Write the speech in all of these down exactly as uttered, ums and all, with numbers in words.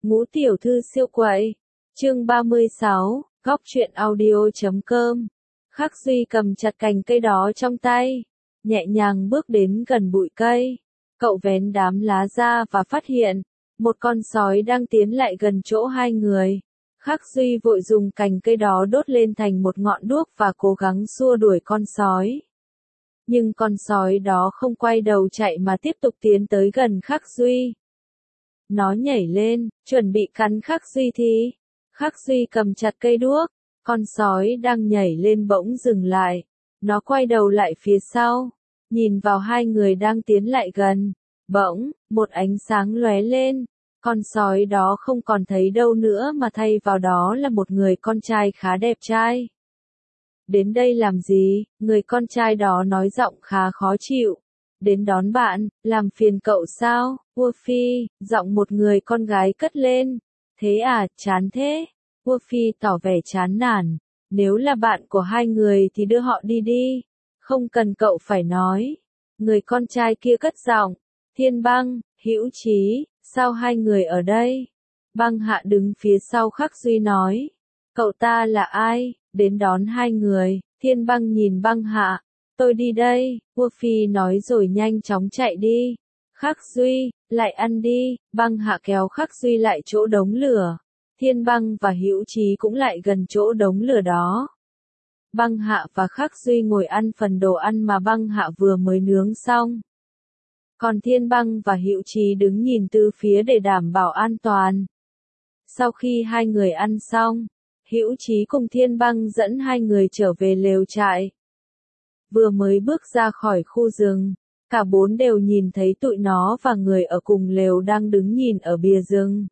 Ngũ tiểu thư siêu quậy. Chương ba mươi sáu, góc truyện audio chấm com. Khắc Duy cầm chặt cành cây đó trong tay, nhẹ nhàng bước đến gần bụi cây. Cậu vén đám lá ra và phát hiện, một con sói đang tiến lại gần chỗ hai người. Khắc Duy vội dùng cành cây đó đốt lên thành một ngọn đuốc và cố gắng xua đuổi con sói. Nhưng con sói đó không quay đầu chạy mà tiếp tục tiến tới gần Khắc Duy. Nó nhảy lên, chuẩn bị cắn Khắc Duy thì, Khắc Duy cầm chặt cây đuốc, con sói đang nhảy lên bỗng dừng lại. Nó quay đầu lại phía sau, nhìn vào hai người đang tiến lại gần. Bỗng, một ánh sáng lóe lên, con sói đó không còn thấy đâu nữa mà thay vào đó là một người con trai khá đẹp trai. Đến đây làm gì? Người con trai đó nói giọng khá khó chịu. Đến đón bạn, làm phiền cậu sao? Vua Phi, giọng một người con gái cất lên. Thế à, chán thế. Vua Phi tỏ vẻ chán nản. Nếu là bạn của hai người thì đưa họ đi đi. Không cần cậu phải nói. Người con trai kia cất giọng. Thiên Băng, Hữu Chí, sao hai người ở đây? Băng Hạ đứng phía sau Khắc Duy nói. Cậu ta là ai? Đến đón hai người. Thiên Băng nhìn Băng Hạ. Tôi đi đây, Vua Phi nói rồi nhanh chóng chạy đi. Khắc Duy, lại ăn đi. Băng Hạ kéo Khắc Duy lại chỗ đống lửa. Thiên Băng và Hữu Chí cũng lại gần chỗ đống lửa đó. Băng Hạ và Khắc Duy ngồi ăn phần đồ ăn mà Băng Hạ vừa mới nướng xong. Còn Thiên Băng và Hữu Chí đứng nhìn từ phía để đảm bảo an toàn. Sau khi hai người ăn xong, Hữu Chí cùng Thiên Băng dẫn hai người trở về lều trại. Vừa mới bước ra khỏi khu rừng, cả bốn đều nhìn thấy tụi nó và người ở cùng lều đang đứng nhìn ở bìa rừng.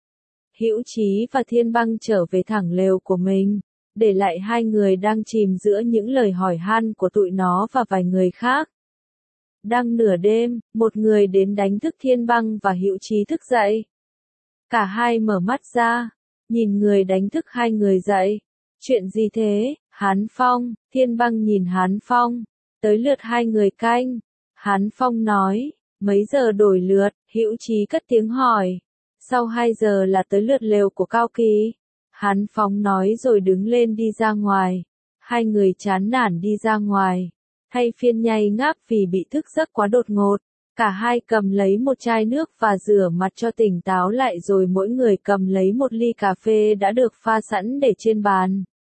Hữu Chí và Thiên Băng trở về thẳng lều của mình, để lại hai người đang chìm giữa những lời hỏi han của tụi nó và vài người khác. Đang nửa đêm, một người đến đánh thức Thiên Băng và Hữu Chí thức dậy. Cả hai mở mắt ra, nhìn người đánh thức hai người dậy. Chuyện gì thế? Hán Phong, Thiên Băng nhìn Hán Phong. Tới lượt hai người canh. Hán Phong nói, mấy giờ đổi lượt? Hữu Chí cất tiếng hỏi. Sau hai giờ là tới lượt lều của Cao Kỳ. Hán Phong nói rồi đứng lên đi ra ngoài. Hai người chán nản đi ra ngoài. Thay phiên nhay ngáp vì bị thức giấc quá đột ngột. Cả hai cầm lấy một chai nước và rửa mặt cho tỉnh táo lại rồi mỗi người cầm lấy một ly cà phê đã được pha sẵn để trên bàn.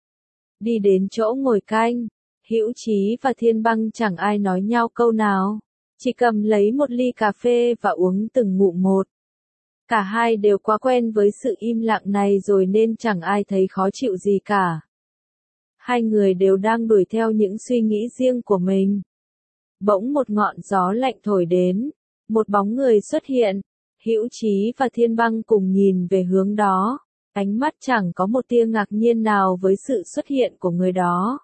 Đi đến chỗ ngồi canh, Hữu Chí và Thiên Băng chẳng ai nói nhau câu nào, chỉ cầm lấy một ly cà phê và uống từng ngụm một. Cả hai đều quá quen với sự im lặng này rồi nên chẳng ai thấy khó chịu gì cả. Hai người đều đang đuổi theo những suy nghĩ riêng của mình. Bỗng một ngọn gió lạnh thổi đến, một bóng người xuất hiện. Hữu Chí và Thiên Băng cùng nhìn về hướng đó, ánh mắt chẳng có một tia ngạc nhiên nào với sự xuất hiện của người đó.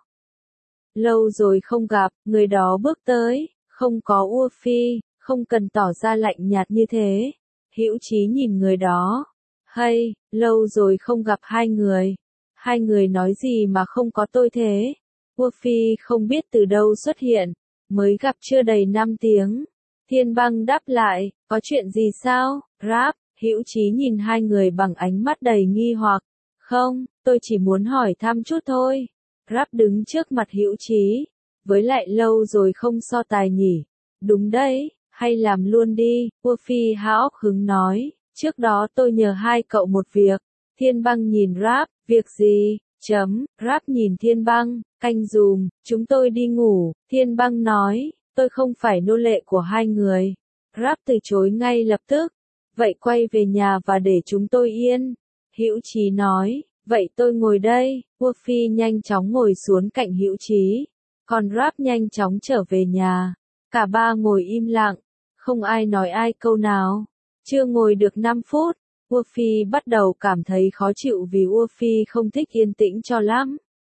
Lâu rồi không gặp, người đó bước tới, không có ua phi, không cần tỏ ra lạnh nhạt như thế. Hữu Chí nhìn người đó. Hay, lâu rồi không gặp hai người. Hai người nói gì mà không có tôi thế? Ua phi không biết từ đâu xuất hiện, mới gặp chưa đầy năm tiếng. Thiên Băng đáp lại, có chuyện gì sao? Rap, Hữu Chí nhìn hai người bằng ánh mắt đầy nghi hoặc. Không, tôi chỉ muốn hỏi thăm chút thôi. Rap đứng trước mặt Hữu Chí. Với lại lâu rồi không so tài nhỉ? Đúng đấy, hay làm luôn đi, Ua Phi há óc hứng nói. Trước đó tôi nhờ hai cậu một việc. Thiên Băng nhìn Rap, việc gì? Chấm, Rap nhìn Thiên Băng, canh dùm, chúng tôi đi ngủ. Thiên Băng nói, tôi không phải nô lệ của hai người. Rap từ chối ngay lập tức. Vậy quay về nhà và để chúng tôi yên. Hữu Chí nói, vậy tôi ngồi đây. Ua Phi nhanh chóng ngồi xuống cạnh Hữu Chí. Còn Rap nhanh chóng trở về nhà. Cả ba ngồi im lặng, không ai nói ai câu nào. Chưa ngồi được năm phút, Ua Phi bắt đầu cảm thấy khó chịu vì Ua Phi không thích yên tĩnh cho lắm.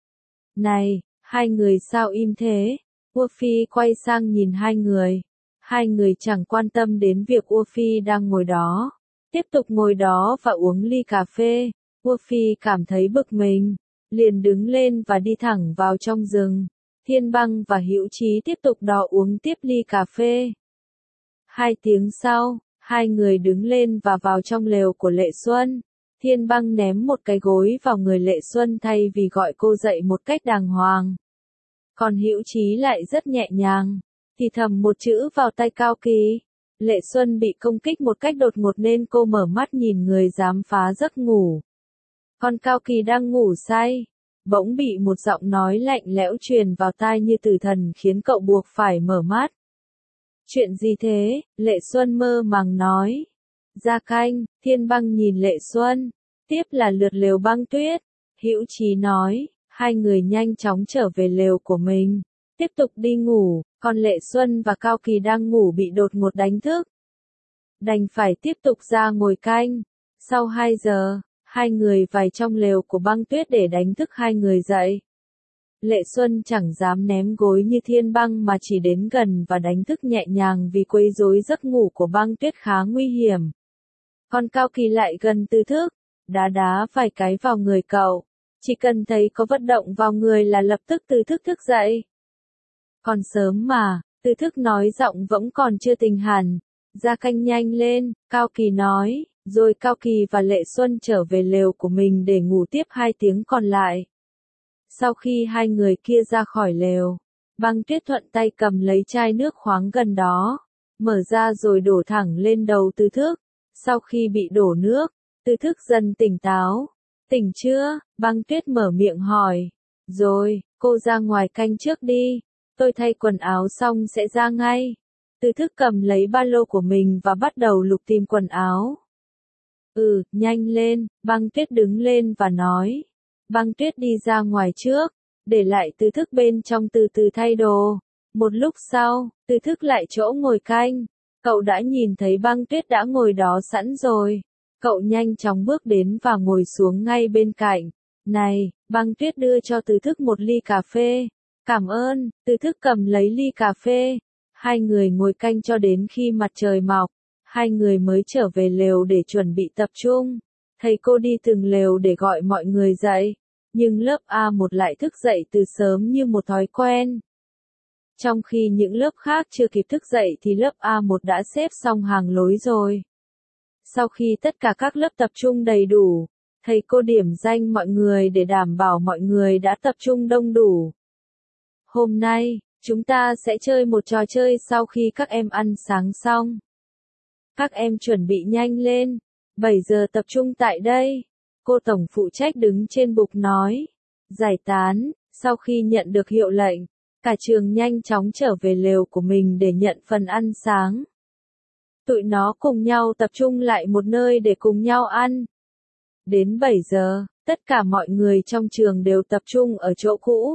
Này, hai người sao im thế? Ua Phi quay sang nhìn hai người. Hai người chẳng quan tâm đến việc Ua Phi đang ngồi đó. Tiếp tục ngồi đó và uống ly cà phê. Ua Phi cảm thấy bực mình, liền đứng lên và đi thẳng vào trong rừng. Thiên Băng và Hữu Chí tiếp tục đọ uống tiếp ly cà phê. Hai tiếng sau, Hai người đứng lên và vào trong lều của Lệ Xuân. Thiên Băng ném một cái gối vào người Lệ Xuân thay vì gọi cô dậy một cách đàng hoàng. Còn Hữu Chí lại rất nhẹ nhàng, thì thầm một chữ vào tay Cao Kỳ. Lệ Xuân bị công kích một cách đột ngột nên cô mở mắt nhìn người dám phá giấc ngủ. Còn Cao Kỳ đang ngủ say, bỗng bị một giọng nói lạnh lẽo truyền vào tai như tử thần khiến cậu buộc phải mở mắt. Chuyện gì thế? Lệ Xuân mơ màng nói. Gia Canh. Thiên Băng nhìn Lệ Xuân. Tiếp là lượt lều Băng Tuyết. Hữu Chí nói. Hai người nhanh chóng trở về lều của mình, tiếp tục đi ngủ, còn Lệ Xuân và Cao Kỳ đang ngủ bị đột ngột đánh thức. Đành phải tiếp tục ra ngồi canh. Sau hai giờ, hai người vào trong lều của Băng Tuyết để đánh thức hai người dậy. Lệ Xuân chẳng dám ném gối như Thiên Băng mà chỉ đến gần và đánh thức nhẹ nhàng vì quấy rối giấc ngủ của Băng Tuyết khá nguy hiểm. Còn Cao Kỳ lại gần từ thức, đá đá vài cái vào người cậu. Chỉ cần thấy có vận động vào người là lập tức từ thức thức dậy. Còn sớm mà, từ thức nói giọng vẫn còn chưa tỉnh hẳn. Gia Canh nhanh lên, Cao Kỳ nói, rồi Cao Kỳ và Lệ Xuân trở về lều của mình để ngủ tiếp hai tiếng còn lại. Sau khi hai người kia ra khỏi lều, Băng Tuyết thuận tay cầm lấy chai nước khoáng gần đó, mở ra rồi đổ thẳng lên đầu Từ Thức. Sau khi bị đổ nước, Từ Thức dần tỉnh táo. Tỉnh chưa? Băng Tuyết mở miệng hỏi. Rồi, cô ra ngoài canh trước đi. Tôi thay quần áo xong sẽ ra ngay. Từ Thức cầm lấy ba lô của mình và bắt đầu lục tìm quần áo. Ừ, nhanh lên, Băng Tuyết đứng lên và nói. Băng Tuyết đi ra ngoài trước, để lại Từ Thức bên trong từ từ thay đồ. Một lúc sau, Từ Thức lại chỗ ngồi canh. Cậu đã nhìn thấy Băng Tuyết đã ngồi đó sẵn rồi. Cậu nhanh chóng bước đến và ngồi xuống ngay bên cạnh. Này, Băng Tuyết đưa cho Từ Thức một ly cà phê. Cảm ơn, Từ Thức cầm lấy ly cà phê. Hai người ngồi canh cho đến khi mặt trời mọc. Hai người mới trở về lều để chuẩn bị tập trung. Thầy cô đi từng lều để gọi mọi người dậy. Nhưng lớp A một lại thức dậy từ sớm như một thói quen. Trong khi những lớp khác chưa kịp thức dậy thì lớp A một đã xếp xong hàng lối rồi. Sau khi tất cả các lớp tập trung đầy đủ, thầy cô điểm danh mọi người để đảm bảo mọi người đã tập trung đông đủ. Hôm nay, chúng ta sẽ chơi một trò chơi sau khi các em ăn sáng xong. Các em chuẩn bị nhanh lên, bảy giờ tập trung tại đây. Cô tổng phụ trách đứng trên bục nói. Giải tán, sau khi nhận được hiệu lệnh, cả trường nhanh chóng trở về lều của mình để nhận phần ăn sáng. Tụi nó cùng nhau tập trung lại một nơi để cùng nhau ăn. Đến bảy giờ, tất cả mọi người trong trường đều tập trung ở chỗ cũ.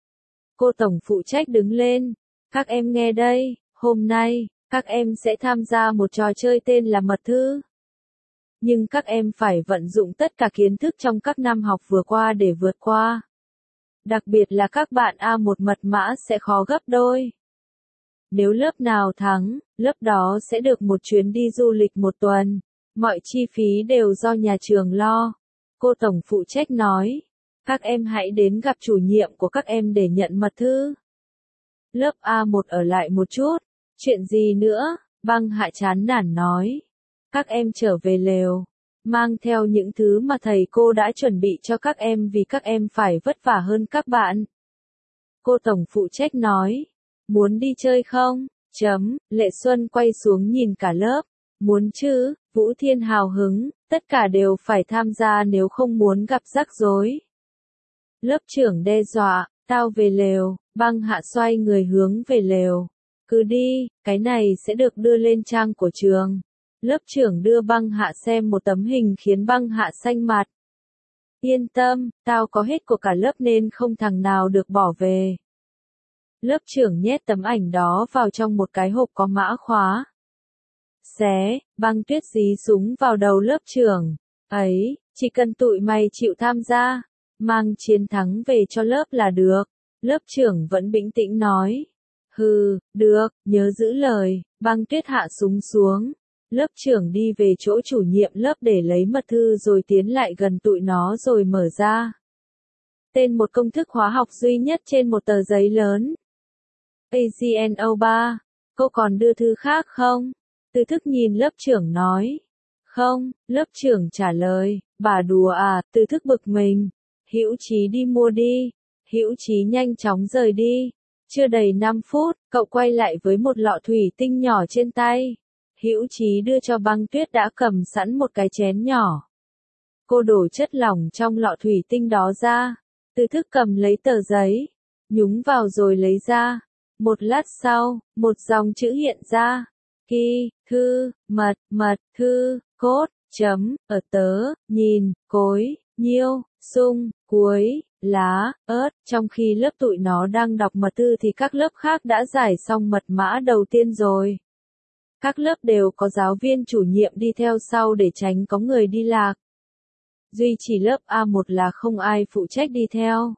Cô tổng phụ trách đứng lên. Các em nghe đây, hôm nay, các em sẽ tham gia một trò chơi tên là mật thư. Nhưng các em phải vận dụng tất cả kiến thức trong các năm học vừa qua để vượt qua. Đặc biệt là các bạn A một mật mã sẽ khó gấp đôi. Nếu lớp nào thắng, lớp đó sẽ được một chuyến đi du lịch một tuần. Mọi chi phí đều do nhà trường lo. Cô tổng phụ trách nói. Các em hãy đến gặp chủ nhiệm của các em để nhận mật thư. Lớp A một ở lại một chút. Chuyện gì nữa? Băng Hạ chán nản nói. Các em trở về lều. Mang theo những thứ mà thầy cô đã chuẩn bị cho các em vì các em phải vất vả hơn các bạn. Cô tổng phụ trách nói. Muốn đi chơi không? Chấm, Lệ Xuân quay xuống nhìn cả lớp. Muốn chứ, Vũ Thiên hào hứng, tất cả đều phải tham gia nếu không muốn gặp rắc rối. Lớp trưởng đe dọa, tao về lều, Băng Hạ xoay người hướng về lều. Cứ đi, cái này sẽ được đưa lên trang của trường. Lớp trưởng đưa Băng Hạ xem một tấm hình khiến Băng Hạ xanh mặt. Yên tâm, tao có hết của cả lớp nên không thằng nào được bỏ về. Lớp trưởng nhét tấm ảnh đó vào trong một cái hộp có mã khóa. Xé, Băng Tuyết dí súng vào đầu lớp trưởng. Ấy, chỉ cần tụi mày chịu tham gia, mang chiến thắng về cho lớp là được. Lớp trưởng vẫn bình tĩnh nói. Hừ, được, nhớ giữ lời. Băng Tuyết hạ súng xuống. Lớp trưởng đi về chỗ chủ nhiệm lớp để lấy mật thư rồi tiến lại gần tụi nó rồi mở ra. Tên một công thức hóa học duy nhất trên một tờ giấy lớn. a giê en o ba, cô còn đưa thư khác không? Từ thức nhìn lớp trưởng nói. Không, lớp trưởng trả lời, bà đùa à, từ thức bực mình. Hữu Chí đi mua đi. Hữu Chí nhanh chóng rời đi. Chưa đầy năm phút, cậu quay lại với một lọ thủy tinh nhỏ trên tay. Hữu Chí đưa cho Băng Tuyết đã cầm sẵn một cái chén nhỏ. Cô đổ chất lỏng trong lọ thủy tinh đó ra. Từ thức cầm lấy tờ giấy, nhúng vào rồi lấy ra. Một lát sau, một dòng chữ hiện ra. Kỳ, thư, mật, mật, thư, cốt, chấm, ở tớ, nhìn, cối, nhiêu, sung, cuối, lá, ớt. Trong khi lớp tụi nó đang đọc mật thư thì các lớp khác đã giải xong mật mã đầu tiên rồi. Các lớp đều có giáo viên chủ nhiệm đi theo sau để tránh có người đi lạc. Duy chỉ lớp A một là không ai phụ trách đi theo.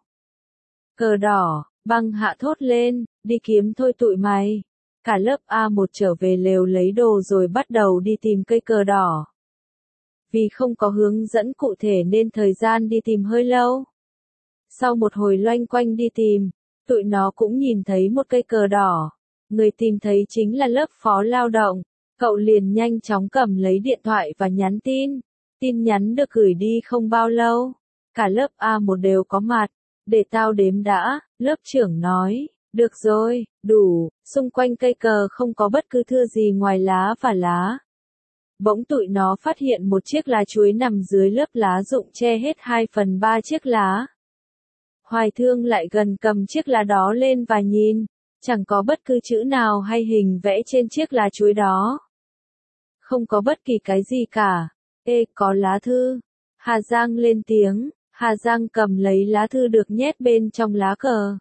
Cờ đỏ, Băng Hạ thốt lên, đi kiếm thôi tụi mày. Cả lớp A một trở về lều lấy đồ rồi bắt đầu đi tìm cây cờ đỏ. Vì không có hướng dẫn cụ thể nên thời gian đi tìm hơi lâu. Sau một hồi loanh quanh đi tìm, tụi nó cũng nhìn thấy một cây cờ đỏ. Người tìm thấy chính là lớp phó lao động. Cậu liền nhanh chóng cầm lấy điện thoại và nhắn tin. Tin nhắn được gửi đi không bao lâu. Cả lớp A một đều có mặt. Để tao đếm đã, lớp trưởng nói. Được rồi, đủ, xung quanh cây cờ không có bất cứ thứ gì ngoài lá và lá. Bỗng tụi nó phát hiện một chiếc lá chuối nằm dưới lớp lá rụng che hết hai phần ba chiếc lá. Hoài Thương lại gần cầm chiếc lá đó lên và nhìn, chẳng có bất cứ chữ nào hay hình vẽ trên chiếc lá chuối đó. Không có bất kỳ cái gì cả. Ê, có lá thư. Hà Giang lên tiếng, Hà Giang cầm lấy lá thư được nhét bên trong lá cờ.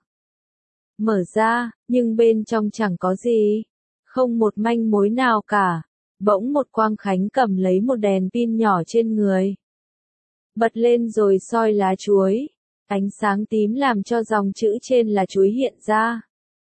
Mở ra, nhưng bên trong chẳng có gì. Không một manh mối nào cả. Bỗng một Quang Khánh cầm lấy một đèn pin nhỏ trên người. Bật lên rồi soi lá chuối. Ánh sáng tím làm cho dòng chữ trên lá chuối hiện ra.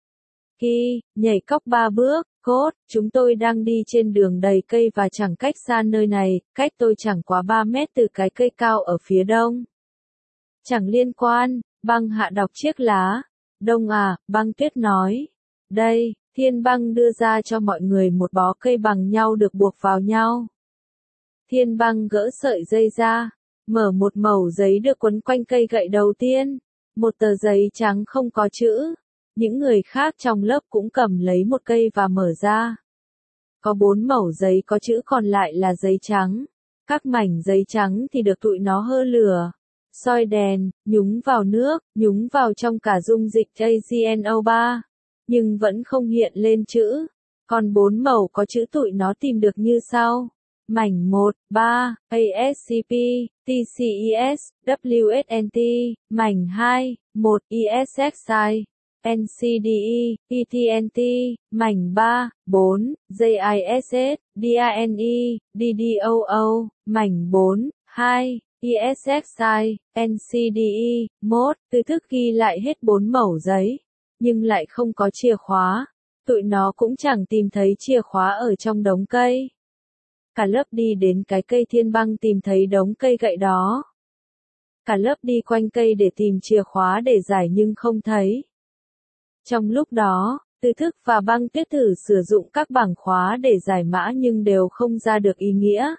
Kỳ, nhảy cóc ba bước, cốt, chúng tôi đang đi trên đường đầy cây và chẳng cách xa nơi này, cách tôi chẳng quá ba mét từ cái cây cao ở phía đông. Chẳng liên quan, Băng Hạ đọc chiếc lá. Đông à, Băng Tuyết nói. Đây, Thiên Băng đưa ra cho mọi người một bó cây bằng nhau được buộc vào nhau. Thiên Băng gỡ sợi dây ra, mở một mẩu giấy được quấn quanh cây gậy đầu tiên. Một tờ giấy trắng không có chữ. Những người khác trong lớp cũng cầm lấy một cây và mở ra. Có bốn mẩu giấy có chữ còn lại là giấy trắng. Các mảnh giấy trắng thì được tụi nó hơ lửa. Soi đèn, nhúng vào nước, nhúng vào trong cả dung dịch a giê en o ba. Nhưng vẫn không hiện lên chữ. Còn bốn mẩu có chữ tụi nó tìm được như sau. Mảnh một, ba, a ét xê pê, tê xê e ét, vê ét en tê. Mảnh hai, một, e ét ích i, en xê đê e, pê tê en tê. Mảnh ba, bốn, giê i ét ét, đê a en e, đê đê o o. Mảnh bốn, hai, e ét ích i, en xê đê e, mốt. Từ thức ghi lại hết bốn mẩu giấy. Nhưng lại không có chìa khóa. Tụi nó cũng chẳng tìm thấy chìa khóa ở trong đống cây. Cả lớp đi đến cái cây Thiên Băng tìm thấy đống cây gậy đó. Cả lớp đi quanh cây để tìm chìa khóa để giải nhưng không thấy. Trong lúc đó, Từ thức và Băng Tuyết thử sử dụng các bảng khóa để giải mã nhưng đều không ra được ý nghĩa.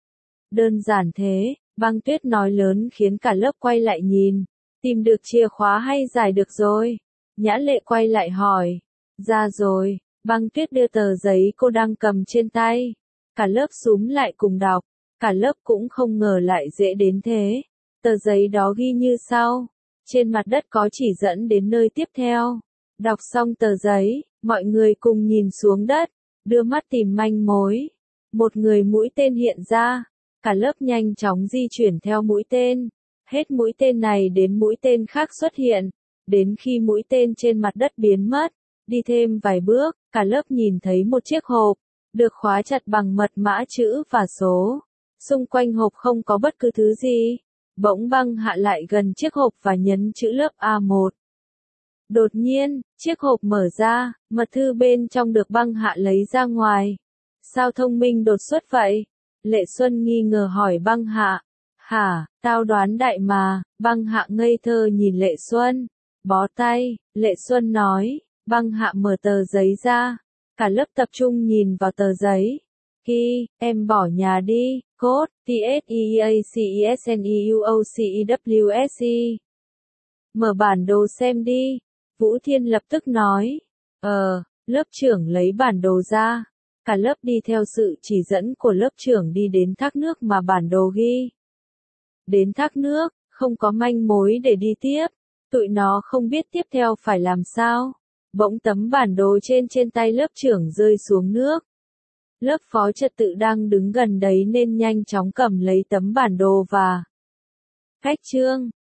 Đơn giản thế, Băng Tuyết nói lớn khiến cả lớp quay lại nhìn. Tìm được chìa khóa hay giải được rồi? Nhã Lệ quay lại hỏi. Ra rồi, Băng Tuyết đưa tờ giấy cô đang cầm trên tay. Cả lớp xúm lại cùng đọc. Cả lớp cũng không ngờ lại dễ đến thế. Tờ giấy đó ghi như sau. Trên mặt đất có chỉ dẫn đến nơi tiếp theo. Đọc xong tờ giấy, mọi người cùng nhìn xuống đất, đưa mắt tìm manh mối. Một người mũi tên hiện ra. Cả lớp nhanh chóng di chuyển theo mũi tên. Hết mũi tên này đến mũi tên khác xuất hiện. Đến khi mũi tên trên mặt đất biến mất, đi thêm vài bước, cả lớp nhìn thấy một chiếc hộp, được khóa chặt bằng mật mã chữ và số. Xung quanh hộp không có bất cứ thứ gì. Bỗng Băng Hạ lại gần chiếc hộp và nhấn chữ lớp A một. Đột nhiên, chiếc hộp mở ra, mật thư bên trong được Băng Hạ lấy ra ngoài. Sao thông minh đột xuất vậy? Lệ Xuân nghi ngờ hỏi Băng Hạ. Hả, tao đoán đại mà. Băng Hạ ngây thơ nhìn Lệ Xuân. Bó tay, Lệ Xuân nói. Băng Hạ mở tờ giấy ra. Cả lớp tập trung nhìn vào tờ giấy. Ki, em bỏ nhà đi, code, T S E A C E S N E U O C E W S E. Mở bản đồ xem đi. Vũ Thiên lập tức nói. Ờ, lớp trưởng lấy bản đồ ra. Cả lớp đi theo sự chỉ dẫn của lớp trưởng đi đến thác nước mà bản đồ ghi. Đến thác nước, không có manh mối để đi tiếp. Tụi nó không biết tiếp theo phải làm sao. Bỗng tấm bản đồ trên trên tay lớp trưởng rơi xuống nước. Lớp phó trật tự đang đứng gần đấy nên nhanh chóng cầm lấy tấm bản đồ và cách chương.